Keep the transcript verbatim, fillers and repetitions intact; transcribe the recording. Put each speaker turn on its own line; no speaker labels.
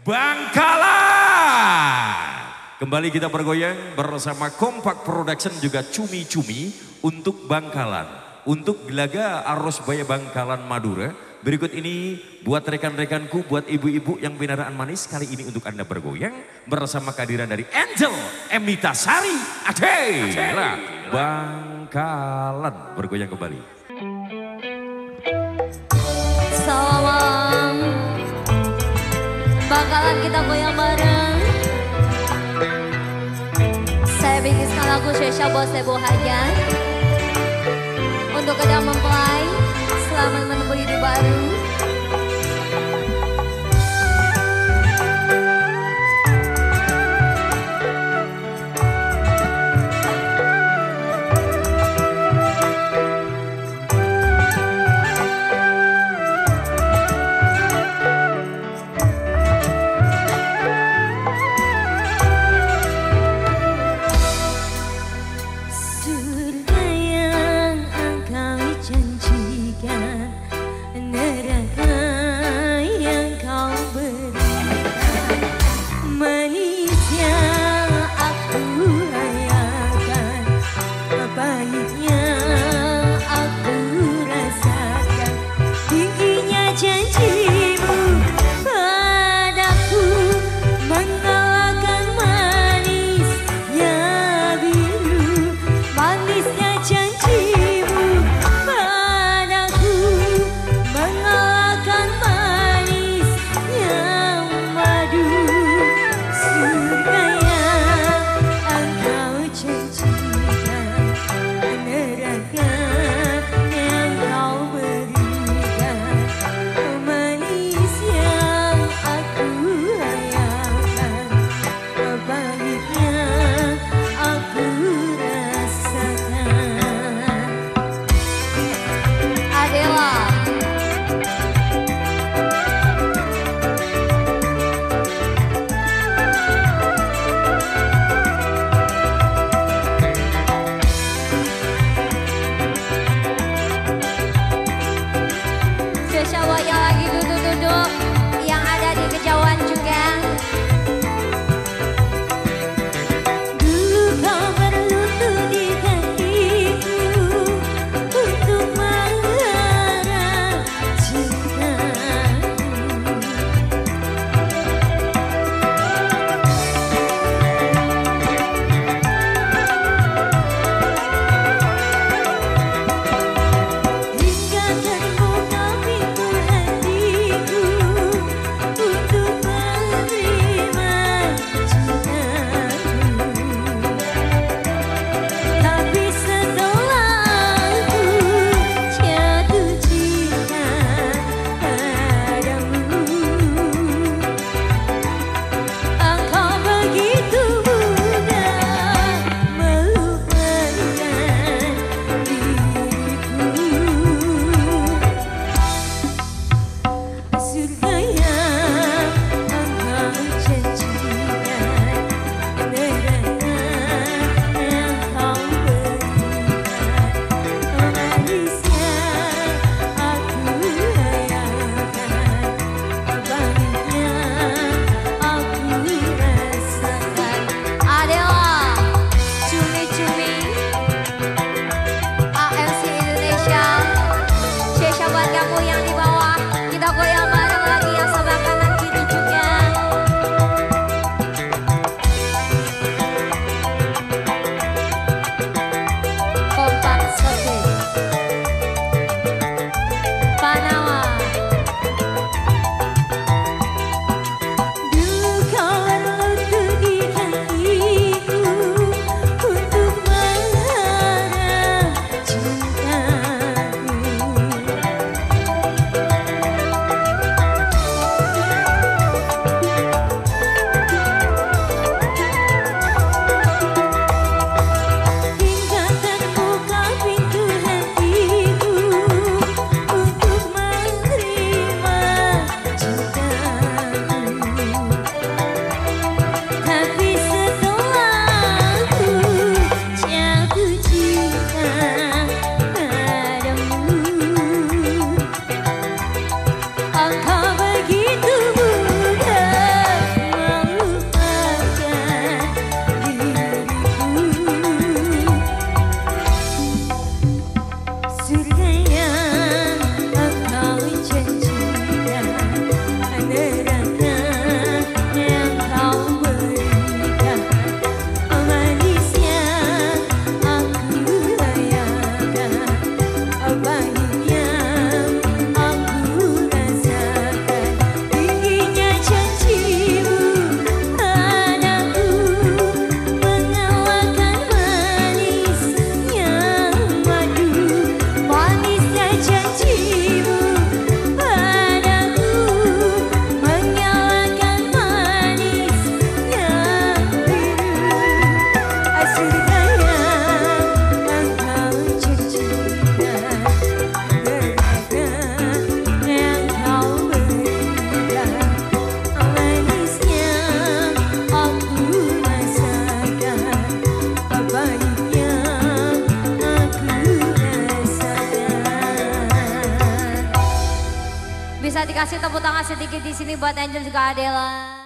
Bangkalan. Kembali kita bergoyang bersama Kompak Production juga Cumi-Cumi untuk Bangkalan. Untuk Gelaga Arus Baya Bangkalan Madura. Berikut ini buat rekan-rekanku, buat ibu-ibu yang binaraan manis. Kali ini untuk Anda bergoyang bersama kehadiran dari Angel Emita Sari Adela Bangkalan. Bergoyang kembali.
Salam Bangkalan, kita goyang bareng. Saya bikinkan lagu spesial buat Sebo Hajan. Untuk kedua mempelai, selamat menempuh hidup baru. Surga yang engkau janjikan, neraka Bisa dikasih tepuk tangan sedikit di sini buat Angel juga Adela.